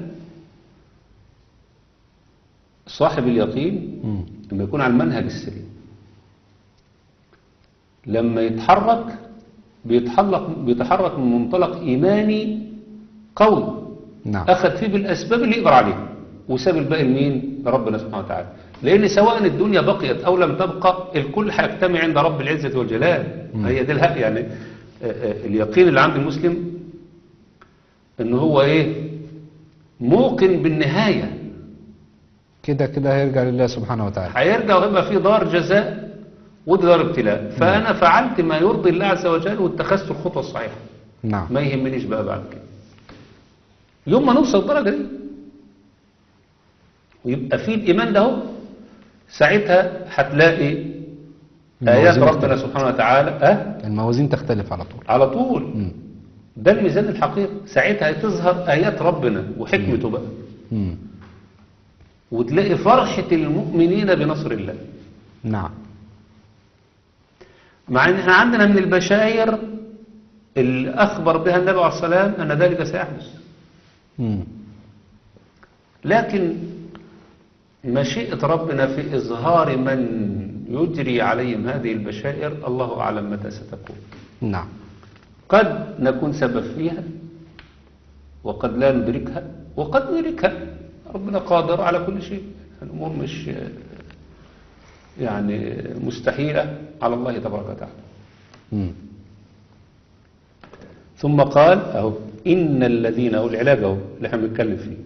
صاحب اليقين مم. لما يكون على المنهج السليم لما يتحرك بيتحرك بيتحرك من منطلق إيماني قوي. نعم. أخذ فيه بالأسباب اللي يقدر عليها وساب الباقي لمين؟ لربنا سبحانه وتعالى. لأن سواء الدنيا بقيت أو لم تبقى الكل هيجتمع عند رب العزة والجلال. مم. هي دي الحق يعني. آه، آه، اليقين اللي عند المسلم إن هو إيه؟ موقن بالنهاية. كده كده هيرجع لله سبحانه وتعالى. هيرجع ويبقى في دار جزاء ودي دار ابتلاء. فأنا فعلت ما يرضي الله عز وجل واتخذت الخطوة الصحيحة. نعم. ما يهمنيش بقى بعد كده. يوم ما نوصل الدرجة دي ويبقى في الإيمان ده هو، ساعتها هتلاقي آيات الموازين ربنا تختلف. سبحانه وتعالى أه؟ الموازين تختلف على طول. على طول. مم. ده الميزان الحقيقي. ساعتها تظهر آيات ربنا وحكمته بقى، مم. وتلاقي فرحة المؤمنين بنصر الله. نعم. مع ان احنا عندنا من البشائر اللي أخبر بها النبي عليه الصلاة والسلام أن ذلك سيحدث. مم. لكن مشيئة ربنا في إظهار من يجري عليهم هذه البشائر الله أعلم متى ستكون. نعم. قد نكون سبب فيها وقد لا ندركها وقد ندركها. ربنا قادر على كل شيء. الأمور مش يعني مستحيلة على الله تبارك وتعالى. مم. ثم قال أهو إن الذين أو العلاج أهو اللي احنا بنتكلم فيه.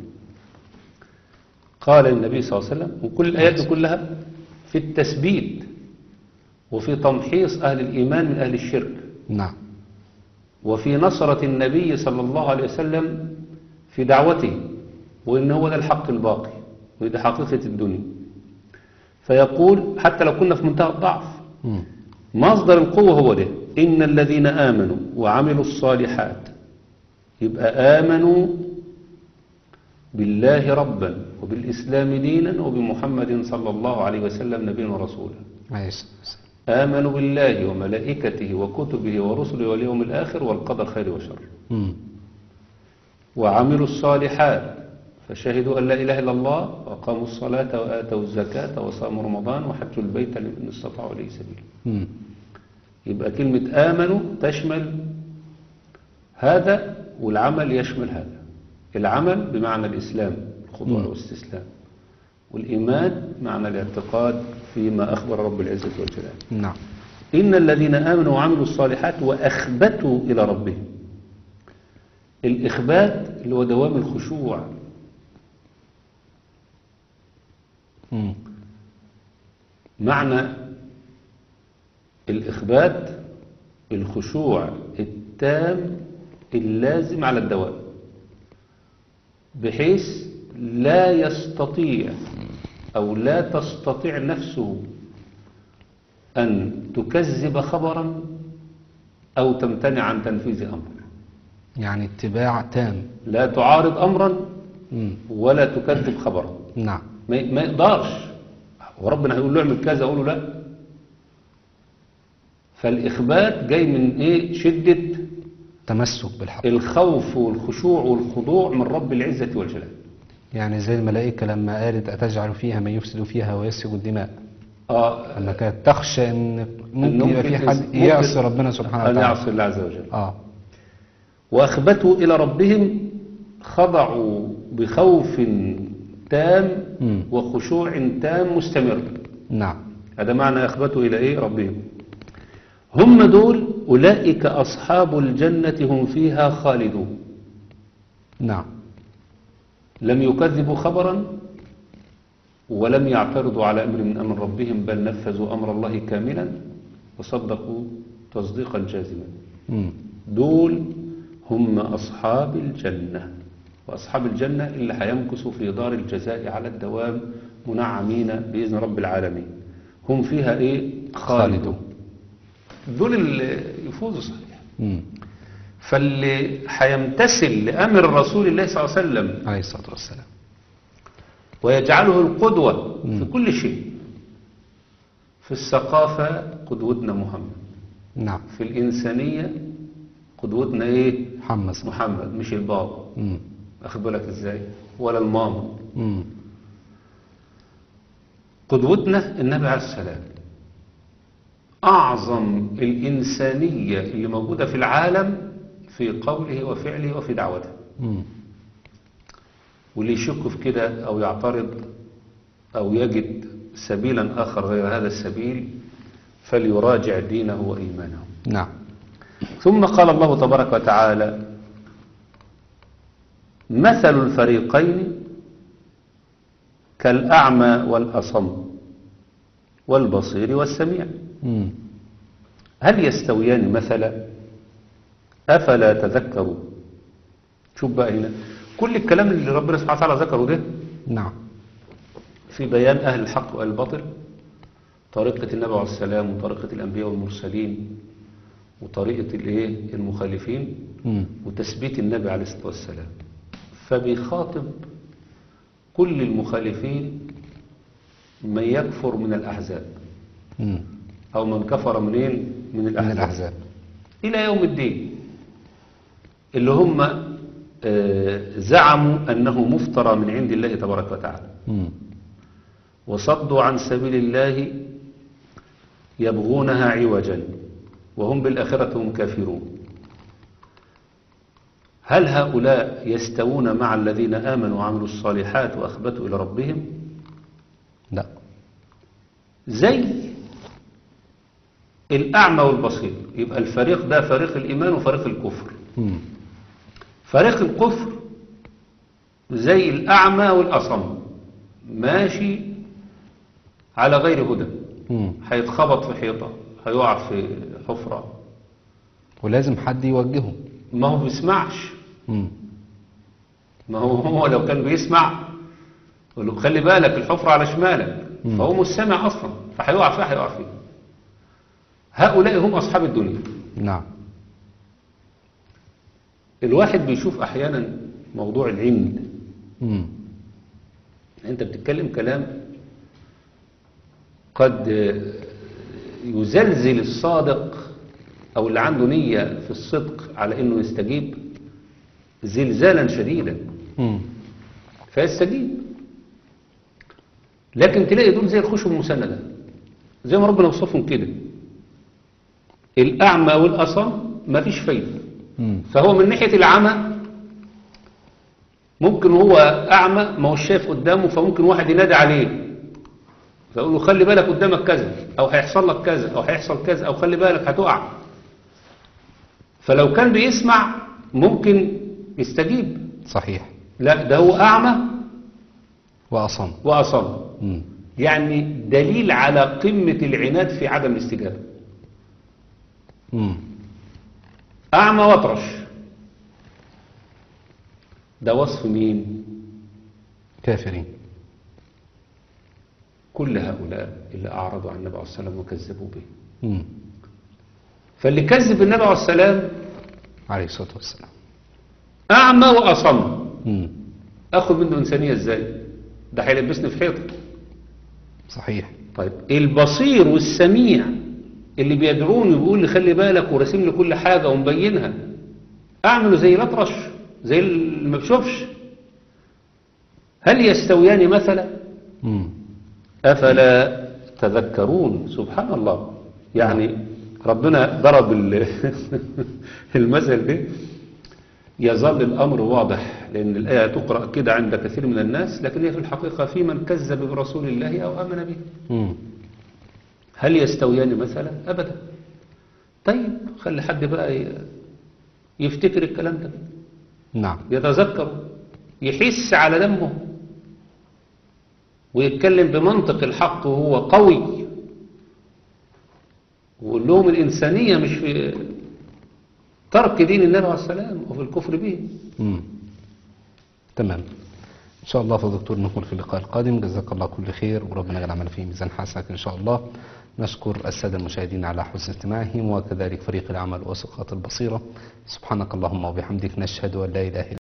قال النبي صلى الله عليه وسلم، وكل الآيات دي كلها في التثبيت وفي تمحيص أهل الإيمان من أهل الشرك، نعم. وفي نصرة النبي صلى الله عليه وسلم في دعوته، وإن هو ده الحق الباقي وده حقيقة الدنيا. فيقول حتى لو كنا في منتهى الضعف مم. مصدر القوة هو ده. إن الذين آمنوا وعملوا الصالحات، يبقى آمنوا بالله ربا وبالإسلام دينا وبمحمد صلى الله عليه وسلم نبيا ورسولا. عليه الصلاة والسلام. آمنوا بالله وملائكته وكتبه ورسله واليوم الآخر والقدر خير وشر. مم. وعملوا الصالحات فشهدوا أن لا إله إلا الله وأقاموا الصلاة وآتوا الزكاة وصاموا رمضان وحجوا البيت لمن استطاعوا إليه سبيلا. مم. يبقى كلمة آمنوا تشمل هذا والعمل يشمل هذا. العمل بمعنى الإسلام الخضوع والاستسلام، والإيمان معنى الاعتقاد فيما أخبر رب العزة والجلال. نعم. إن الذين آمنوا وعملوا الصالحات وأخبتوا إلى ربهم. الإخبات اللي هو دوام الخشوع. مم. معنى الإخبات الخشوع التام اللازم على الدوام، بحيث لا يستطيع أو لا تستطيع نفسه أن تكذب خبرا أو تمتنع عن تنفيذ أمر. يعني اتباع تام. لا تعارض أمرا مم. ولا تكذب خبرا. نعم. ما ما يقدرش، وربنا هيقول له اعمل كذا أقول له لا. فالإخبات جاي من إيه؟ شدة تمسك بالحق. الخوف والخشوع والخضوع من رب العزة والجلال. يعني زي الملائكة لما قالت أتجعل فيها من يفسد فيها ويسفك الدماء، آه لما كانت تخشى ان ممكن, ممكن يبقى في إنس- حد ممكن يعصي ربنا سبحانه أن وتعالى. يعصي الله عز وجل. اه. وأخبتوا إلى ربهم خضعوا بخوف تام مم. وخشوع تام مستمر. نعم. هذا معنى أخبتوا إلى إيه؟ ربهم. هم دول أولئك أصحاب الجنة هم فيها خالدون. نعم. لم يكذبوا خبرا ولم يعترضوا على أمر من أمر ربهم، بل نفذوا أمر الله كاملا وصدقوا تصديقا جازما. مم. دول هم أصحاب الجنة. وأصحاب الجنة اللي هيمكثوا في دار الجزاء على الدوام منعمين بإذن رب العالمين. هم فيها إيه؟ خالدون. دول اللي يفوزوا صحيح. مم. فاللي هيمتثل لأمر رسول الله صلى الله عليه وسلم عليه الصلاة والسلام ويجعله القدوة مم. في كل شيء. في الثقافة قدوتنا محمد. نعم. في الإنسانية قدوتنا إيه؟ محمد صلى الله عليه محمد مش البابا. وسلم. أخد بالك إزاي؟ ولا الماما. مم. قدوتنا النبي عليه السلام. أعظم الإنسانية اللي موجودة في العالم في قوله وفعله وفي دعوته. مم. واللي يشك في كده أو يعترض أو يجد سبيلا آخر غير هذا السبيل فليراجع دينه وإيمانه. نعم. ثم قال الله تبارك وتعالى: مثل الفريقين كالأعمى والأصم والبصير والسميع مم. هل يستويان مثلا أفلا تذكروا. شوف بقى هنا كل الكلام اللي ربنا سبحانه وتعالى ذكره ده نعم. في بيان أهل الحق وأهل الباطل، طريقة النبي عليه السلام وطريقة الأنبياء والمرسلين وطريقة الايه المخالفين مم. وتثبيت النبي عليه الصلاة والسلام. فبيخاطب كل المخالفين من يكفر من الأحزاب مم. أو من كفر منين من من الأحزاب, الأحزاب إلى يوم الدين، اللي هم آه، زعموا أنه مفترى من عند الله تبارك وتعالى مم. وصدوا عن سبيل الله يبغونها عوجا وهم بالآخرة هم كافرون. هل هؤلاء يستوون مع الذين آمنوا وعملوا الصالحات وأخبتوا إلى ربهم؟ لا. زي الأعمى والبصير. يبقى الفريق ده فريق الإيمان وفريق الكفر. مم. فريق الكفر زي الأعمى والأصم ماشي على غير هدى، مم. هيتخبط في حيطة، هيقع في حفرة، ولازم حد يوجهه. ما هو بيسمعش. مم. ما هو هو لو كان بيسمع يقول له خلي بالك الحفرة على شمالك، مم. فهو مش سامع أصلا فهيقع فيها هيقع فيها. هؤلاء هم أصحاب الدنيا. نعم. الواحد بيشوف أحيانا موضوع العند مم. انت بتتكلم كلام قد يزلزل الصادق او اللي عنده نية في الصدق على انه يستجيب زلزالا شديدا مم. فيستجيب. لكن تلاقي دول زي الخشب المسندة، زي ما ربنا وصفهم كده، الأعمى والأصم ما فيش فايدة. مم. فهو من ناحية العمى ممكن هو أعمى ما هو شايف قدامه، فممكن واحد ينادي عليه فيقول له خلي بالك قدامك كذا، أو هيحصل لك كذا، أو هيحصل كذا، أو خلي بالك هتقع. فلو كان بيسمع ممكن يستجيب. صحيح. لا، ده هو أعمى وأصم. وأصم، مم. يعني دليل على قمة العناد في عدم الاستجابة. مم. أعمى وأطرش، ده وصف مين؟ كافرين. كل هؤلاء اللي أعرضوا عن النبي عليه الصلاة والسلام وكذبوا به. مم. فاللي كذب النبي عليه السلام عليه الصلاة والسلام أعمى وأصم، مم. أخذ منه إنسانية إزاي؟ ده هيلبسني في حيطة. صحيح. طيب البصير والسميع اللي بيدعوني ويقول لي خلي بالك وراسم لي كل حاجة ومبينها، أعمله زي الأطرش، زي اللي ما بشوفش؟ هل يستويان مثلا؟ مم. أفلا تذكرون؟ سبحان الله. يعني ربنا ضرب ال- المثل ده، يظل الأمر واضح، لأن الآية تقرأ كده عند كثير من الناس، لكن هي في الحقيقة في من كذب برسول الله أو آمن به. مم. هل يستويان مثلا؟ أبدا. طيب خلي حد بقى ي- يفتكر الكلام ده، نعم. يتذكر، يحس على دمه، ويتكلم بمنطق الحق وهو قوي، ويقول لهم الإنسانية مش في ترك دين النبي عليه السلام وفي الكفر به. مم. تمام. إن شاء الله فدكتور نقول في اللقاء القادم. جزاك الله كل خير، وربنا يجعل عمل فيه ميزان حسنك إن شاء الله. نشكر السادة المشاهدين على حسن استماعهم، وكذلك فريق العمل وثقات البصيرة. سبحانك اللهم وبحمدك، نشهد أن لا إله إلا